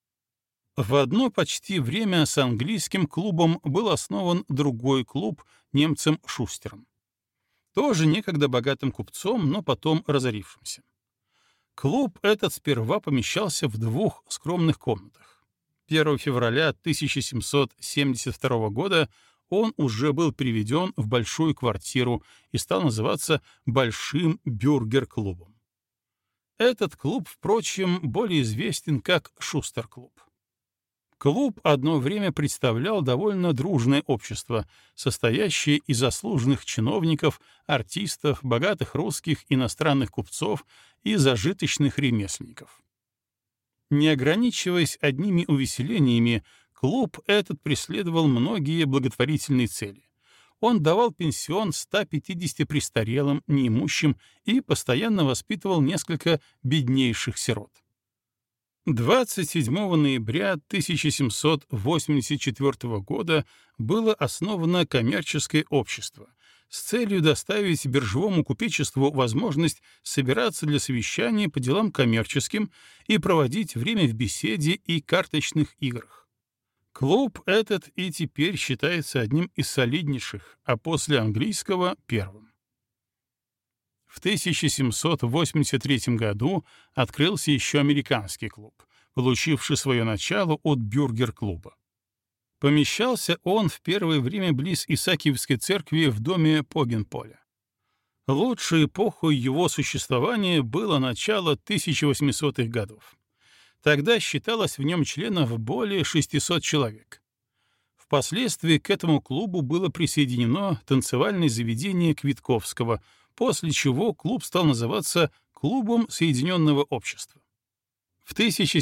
В одно почти время с английским клубом был основан другой клуб немцем Шустером, тоже некогда богатым купцом, но потом разорившимся. Клуб этот сперва помещался в 2 скромных комнатах. 1 февраля 1772 года он уже был переведен в большую квартиру и стал называться Большим бюргер-клубом. Этот клуб, впрочем, более известен как Шустер-клуб. Клуб одно время представлял довольно дружное общество, состоящее из заслуженных чиновников, артистов, богатых русских, иностранных купцов и зажиточных ремесленников. Не ограничиваясь одними увеселениями, клуб этот преследовал многие благотворительные цели. Он давал пенсион 150 престарелым, неимущим и постоянно воспитывал несколько беднейших сирот. 27 ноября 1784 года было основано коммерческое общество с целью доставить биржевому купечеству возможность собираться для совещаний по делам коммерческим и проводить время в беседе и карточных играх. Клуб этот и теперь считается одним из солиднейших, а после английского — первым. В 1783 году открылся еще американский клуб, получивший свое начало от бюргер-клуба. Помещался он в первое время близ Исаакиевской церкви в доме Погенполя. Лучшей эпохой его существования было начало 1800-х годов. Тогда считалось в нем членов более 600 человек. Впоследствии к этому клубу было присоединено танцевальное заведение Квитковского, после чего клуб стал называться «Клубом Соединенного общества». В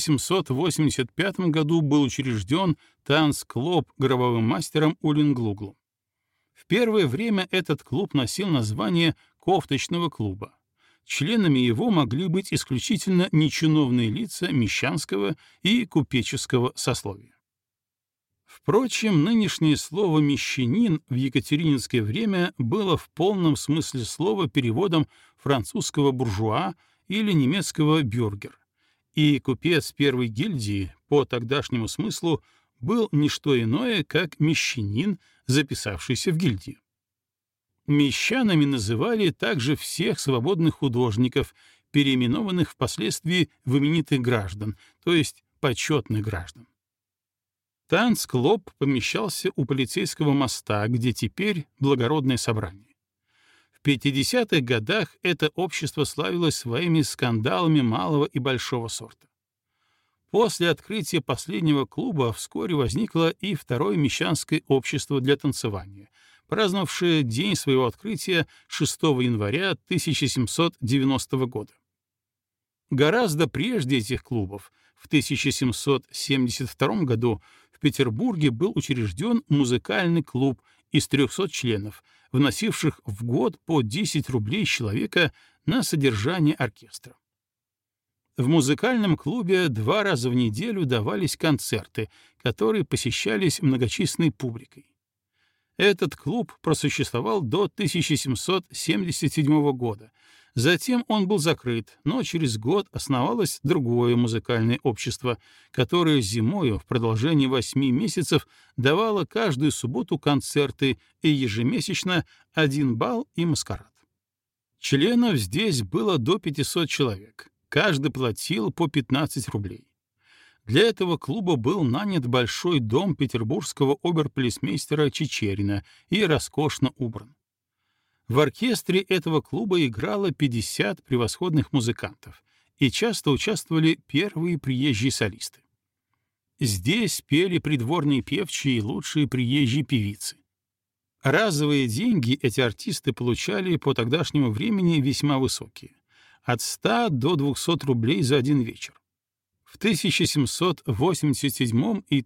1785 году был учрежден танцклуб гробовым мастером Уллинглуглом. В первое время этот клуб носил название «Кофточного клуба». Членами его могли быть исключительно нечиновные лица мещанского и купеческого сословия. Впрочем, нынешнее слово «мещанин» в екатерининское время было в полном смысле слова переводом французского «буржуа» или немецкого «бюргер», и купец первой гильдии по тогдашнему смыслу был не что иное, как мещанин, записавшийся в гильдию. Мещанами называли также всех свободных художников, переименованных впоследствии в именитых граждан, то есть почетных граждан. Танцклуб помещался у полицейского моста, где теперь благородное собрание. В 50-х годах это общество славилось своими скандалами малого и большого сорта. После открытия последнего клуба вскоре возникло и второе мещанское общество для танцевания, праздновавшее день своего открытия 6 января 1790 года. Гораздо прежде этих клубов, в 1772 году, в Петербурге был учрежден музыкальный клуб из 300 членов, вносивших в год по 10 рублей с человека на содержание оркестра. В музыкальном клубе 2 раза в неделю давались концерты, которые посещались многочисленной публикой. Этот клуб просуществовал до 1777 года. Затем он был закрыт, но через год основалось другое музыкальное общество, которое зимою в продолжении 8 месяцев давало каждую субботу концерты и ежемесячно 1 бал и маскарад. Членов здесь было до 500 человек. Каждый платил по 15 рублей. Для этого клуба был нанят большой дом петербургского оберполицмейстера Чичерина и роскошно убран. В оркестре этого клуба играло 50 превосходных музыкантов, и часто участвовали первые приезжие солисты. Здесь пели придворные певчие и лучшие приезжие певицы. Разовые деньги эти артисты получали по тогдашнему времени весьма высокие — от 100 до 200 рублей за один вечер. В 1787 и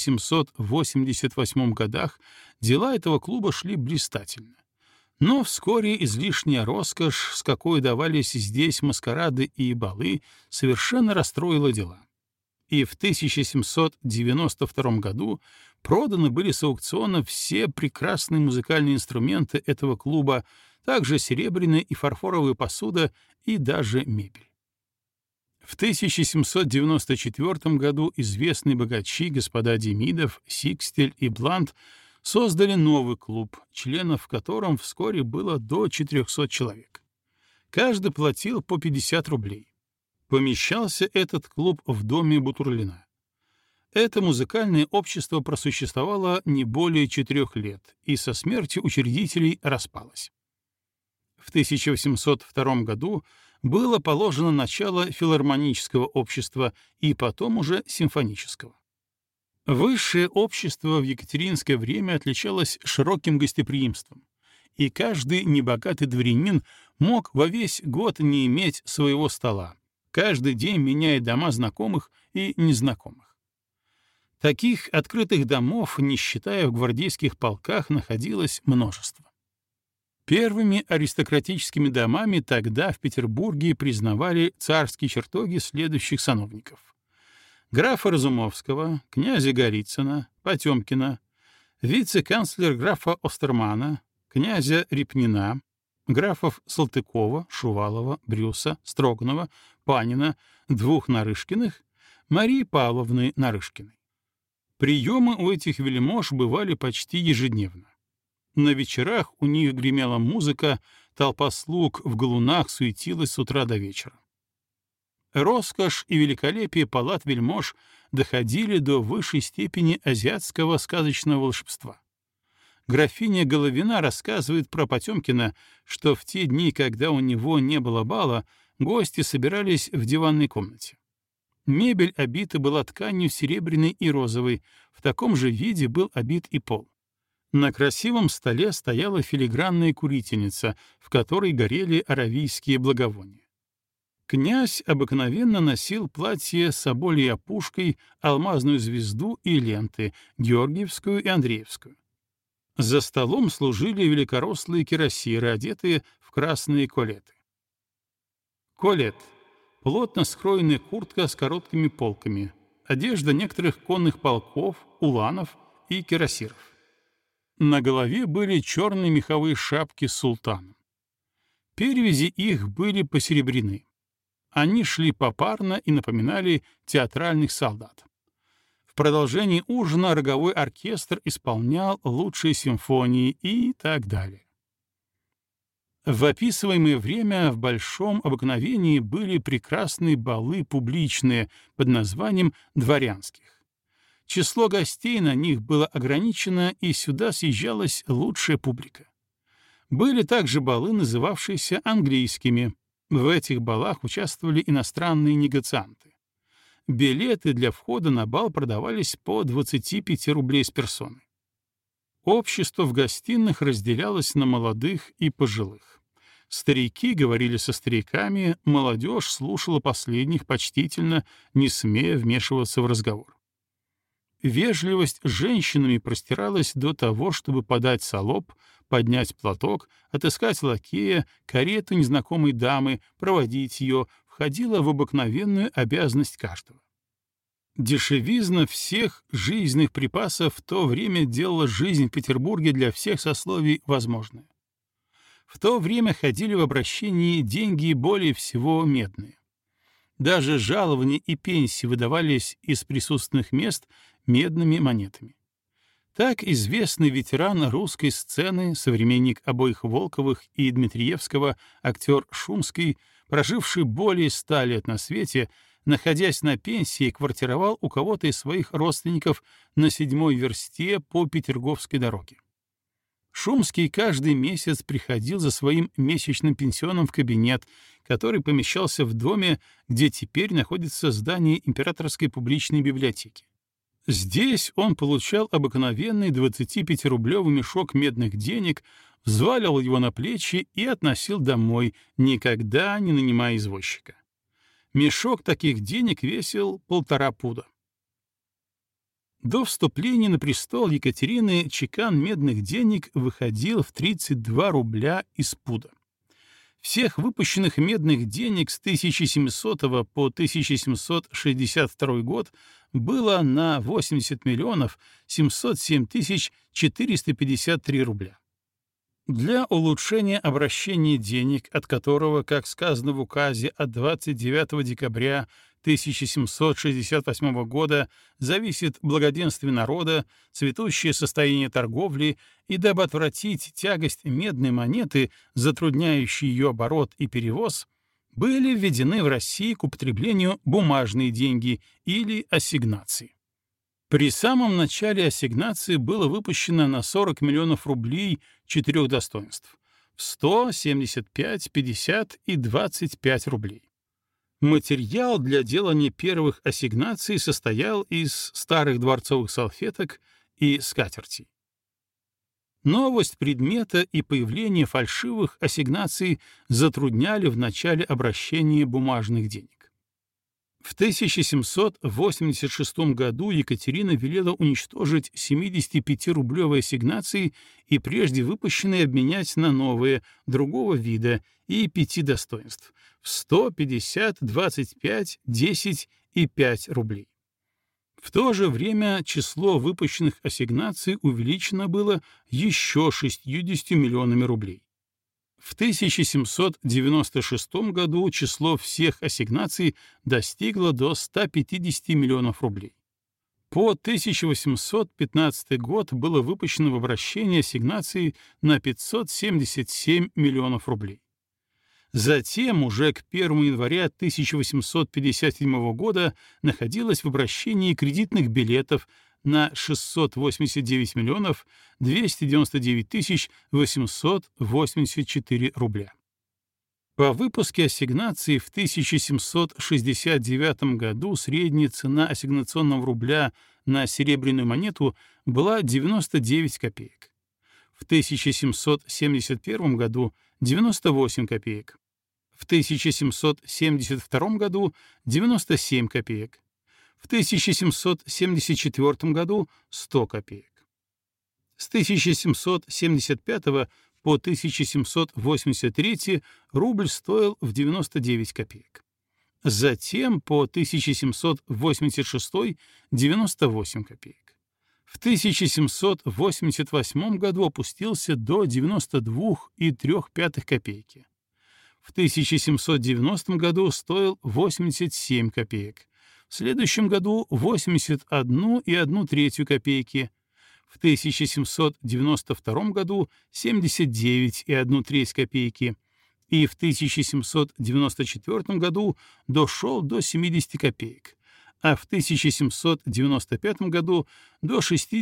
1788 годах дела этого клуба шли блистательно. Но вскоре излишняя роскошь, с какой давались здесь маскарады и балы, совершенно расстроила дела. И в 1792 году проданы были с аукциона все прекрасные музыкальные инструменты этого клуба, также серебряная и фарфоровая посуда и даже мебель. В 1794 году известные богачи господа Демидов, Сикстель и Блант создали новый клуб, членов в котором вскоре было до 400 человек. Каждый платил по 50 рублей. Помещался этот клуб в доме Бутурлина. Это музыкальное общество просуществовало не более 4 лет и со смертью учредителей распалось. В 1802 году было положено начало филармонического общества и потом уже симфонического. Высшее общество в екатеринское время отличалось широким гостеприимством, и каждый небогатый дворянин мог во весь год не иметь своего стола, каждый день меняя дома знакомых и незнакомых. Таких открытых домов, не считая в гвардейских полках, находилось множество. Первыми аристократическими домами тогда в Петербурге признавали царские чертоги следующих сановников: графа Разумовского, князя Голицына, Потемкина, вице-канцлер графа Остермана, князя Репнина, графов Салтыкова, Шувалова, Брюса, Строганова, Панина, 2 Нарышкиных, Марии Павловны Нарышкиной. Приемы у этих вельмож бывали почти ежедневно. На вечерах у них гремела музыка, толпа слуг в галунах суетилась с утра до вечера. Роскошь и великолепие палат вельмож доходили до высшей степени азиатского сказочного волшебства. Графиня Головина рассказывает про Потемкина, что в те дни, когда у него не было бала, гости собирались в диванной комнате. Мебель обита была тканью серебряной и розовой, в таком же виде был обит и пол. На красивом столе стояла филигранная курительница, в которой горели аравийские благовония. Князь обыкновенно носил платье с собольей опушкой, алмазную звезду и ленты, георгиевскую и андреевскую. За столом служили великорослые кирасиры, одетые в красные колеты. Колет — плотно скроенная куртка с короткими полками, одежда некоторых конных полков, уланов и кирасиров. На голове были черные меховые шапки с султаном. Перевязи их были посеребрены. Они шли попарно и напоминали театральных солдат. В продолжении ужина роговой оркестр исполнял лучшие симфонии и так далее. В описываемое время в большом обыкновении были прекрасные балы публичные под названием дворянских. Число гостей на них было ограничено, и сюда съезжалась лучшая публика. Были также балы, называвшиеся английскими. В этих балах участвовали иностранные негацианты. Билеты для входа на бал продавались по 25 рублей с персоны. Общество в гостиных разделялось на молодых и пожилых. Старики говорили со стариками, молодежь слушала последних почтительно, не смея вмешиваться в разговор. Вежливость с женщинами простиралась до того, чтобы подать салоп, поднять платок, отыскать лакея, карету незнакомой дамы, проводить ее, входила в обыкновенную обязанность каждого. Дешевизна всех жизненных припасов в то время делала жизнь в Петербурге для всех сословий возможной. В то время ходили в обращении деньги более всего медные. Даже жалования и пенсии выдавались из присутственных мест медными монетами. Так известный ветеран русской сцены, современник обоих Волковых и Дмитриевского, актер Шумский, проживший более 100 лет на свете, находясь на пенсии, квартировал у кого-то из своих родственников на 7-й версте по Петерговской дороге. Шумский каждый месяц приходил за своим месячным пенсионом в кабинет, который помещался в доме, где теперь находится здание Императорской публичной библиотеки. Здесь он получал обыкновенный 25-рублевый мешок медных денег, взваливал его на плечи и относил домой, никогда не нанимая извозчика. Мешок таких денег весил 1,5 пуда. До вступления на престол Екатерины чекан медных денег выходил в 32 рубля из пуда. Всех выпущенных медных денег с 1700 по 1762 год было на 80 миллионов 707 тысяч 453 рубля. Для улучшения обращения денег, от которого, как сказано в указе от 29 декабря 1768 года, зависит благоденствие народа, цветущее состояние торговли, и дабы отвратить тягость медной монеты, затрудняющей ее оборот и перевоз, были введены в России к употреблению бумажные деньги или ассигнации. При самом начале ассигнации было выпущено на 40 миллионов рублей 4 достоинств — в 100, 75, 50 и 25 рублей. Материал для делания первых ассигнаций состоял из старых дворцовых салфеток и скатертей. Новость предмета и появление фальшивых ассигнаций затрудняли в начале обращения бумажных денег. В 1786 году Екатерина велела уничтожить 75-рублевые ассигнации и прежде выпущенные обменять на новые, другого вида и 5 достоинств — в 100, 50, 25, 10 и 5 рублей. В то же время число выпущенных ассигнаций увеличено было еще 60 миллионами рублей. В 1796 году число всех ассигнаций достигло до 150 миллионов рублей. По 1815 год было выпущено в обращение ассигнаций на 577 миллионов рублей. Затем, уже к 1 января 1857 года, находилось в обращении кредитных билетов на 689 миллионов 299 тысяч 884 рубля. По выпуске ассигнаций в 1769 году средняя цена ассигнационного рубля на серебряную монету была 99 копеек. В 1771 году — 98 копеек. В 1772 году — 97 копеек. В 1774 году — 100 копеек. С 1775 по 1783 рубль стоил в 99 копеек. Затем по 1786 — 98 копеек. В 1788 году опустился до 92,3 копейки. В 1790 году стоил 87 копеек. В следующем году — 81,1 копейки. В 1792 году — 79,1 копейки. И в 1794 году дошел до 70 копеек, а в 1795 году — до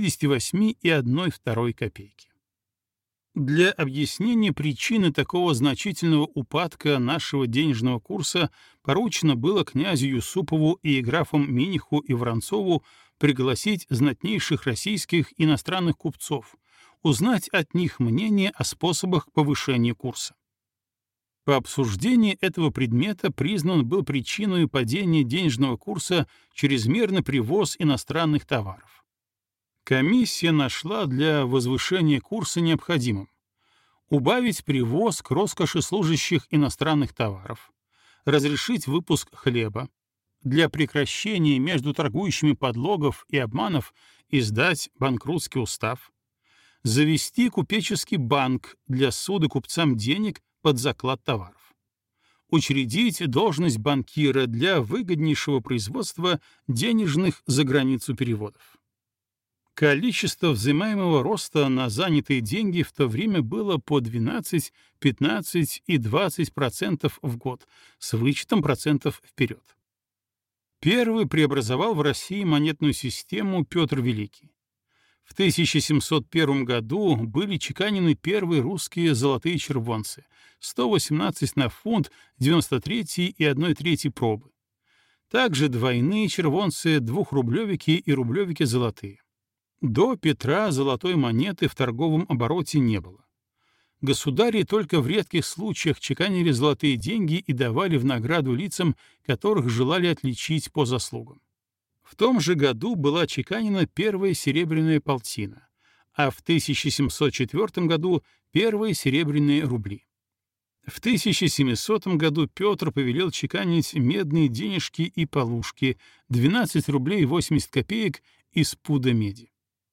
68,1 копейки. Для объяснения причины такого значительного упадка нашего денежного курса поручено было князю Юсупову и графам Миниху и Воронцову пригласить знатнейших российских иностранных купцов, узнать от них мнение о способах повышения курса. По обсуждении этого предмета признан был причиной падения денежного курса чрезмерный привоз иностранных товаров. Комиссия нашла для возвышения курса необходимым убавить привоз к роскоши служащих иностранных товаров, разрешить выпуск хлеба, для прекращения между торгующими подлогов и обманов издать банкротский устав, завести купеческий банк для суды купцам денег под заклад товаров, учредить должность банкира для выгоднейшего производства денежных за границу переводов. Количество взимаемого роста на занятые деньги в то время было по 12, 15 и 20% в год, с вычетом процентов вперед. Первый преобразовал в России монетную систему Петр Великий. В 1701 году были чеканены первые русские золотые червонцы — 118 на фунт 93,1 пробы. Также двойные червонцы, двухрублевики и рублевики золотые. До Петра золотой монеты в торговом обороте не было. Государи только в редких случаях чеканили золотые деньги и давали в награду лицам, которых желали отличить по заслугам. В том же году была чеканена первая серебряная полтина, а в 1704 году — первые серебряные рубли. В 1700 году Петр повелел чеканить медные денежки и полушки — 12 рублей 80 копеек из пуда меди.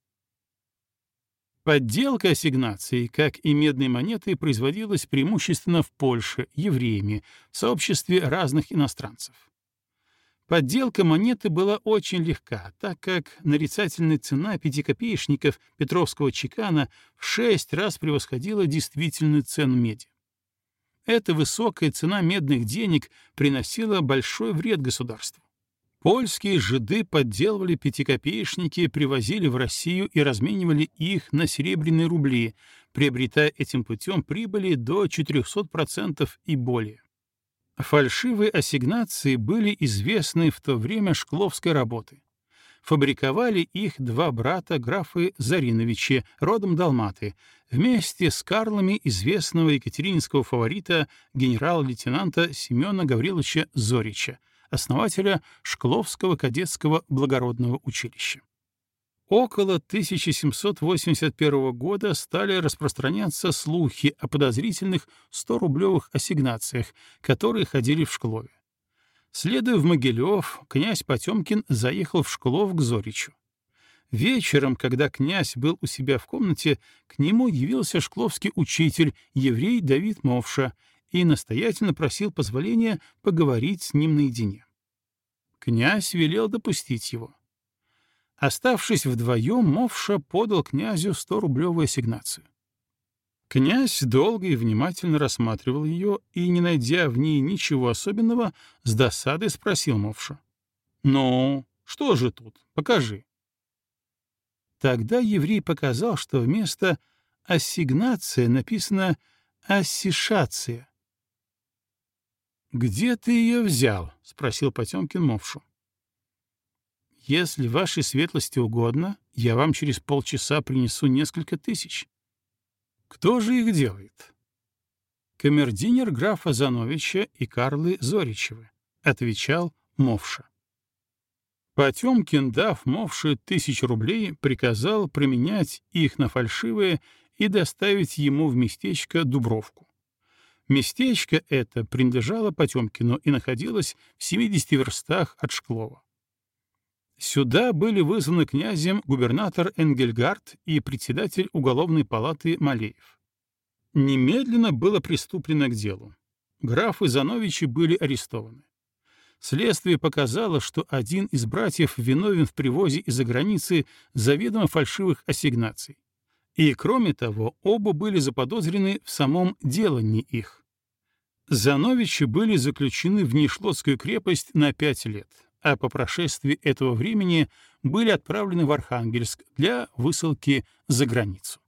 Подделка ассигнаций, как и медной монеты, производилась преимущественно в Польше, евреями, в сообществе разных иностранцев. Подделка монеты была очень легка, так как нарицательная цена пятикопеечников петровского чекана в 6 раз превосходила действительную цену меди. Эта высокая цена медных денег приносила большой вред государству. Польские жиды подделывали пятикопеечники, привозили в Россию и разменивали их на серебряные рубли, приобретая этим путем прибыли до 400% и более. Фальшивые ассигнации были известны в то время шкловской работы. Фабриковали их два брата графы Зариновичи, родом далматы, вместе с Карлами известного екатерининского фаворита генерал-лейтенанта Семена Гавриловича Зорича, основателя Шкловского кадетского благородного училища. Около 1781 года стали распространяться слухи о подозрительных 100-рублевых ассигнациях, которые ходили в Шклове. Следуя в Могилев, князь Потемкин заехал в Шклов к Зоричу. Вечером, когда князь был у себя в комнате, к нему явился шкловский учитель, еврей Давид Мовша, и настоятельно просил позволения поговорить с ним наедине. Князь велел допустить его. Оставшись вдвоем, Мовша подал князю 100-рублевую ассигнацию. Князь долго и внимательно рассматривал ее и, не найдя в ней ничего особенного, с досадой спросил Мовша: «Ну, что же тут? Покажи». Тогда еврей показал, что вместо «ассигнация» написано «ассишация». «Где ты ее взял?» — спросил Потемкин Мовшу. «Если вашей светлости угодно, я вам через полчаса принесу несколько тысяч». «Кто же их делает?» «Камердинер графа Зановича и Карлы Зоричевы», — отвечал Мовша. Потемкин, дав Мовше 1000 рублей, приказал променять их на фальшивые и доставить ему в местечко Дубровку. Местечко это принадлежало Потемкину и находилось в 70 верстах от Шклова. Сюда были вызваны князем губернатор Энгельгард и председатель уголовной палаты Малеев. Немедленно было приступлено к делу. Графы Зановичи были арестованы. Следствие показало, что один из братьев виновен в привозе из-за границы заведомо фальшивых ассигнаций. И, кроме того, оба были заподозрены в самом делании их. Зановичи были заключены в Нешлотскую крепость на 5 лет, а по прошествии этого времени были отправлены в Архангельск для высылки за границу.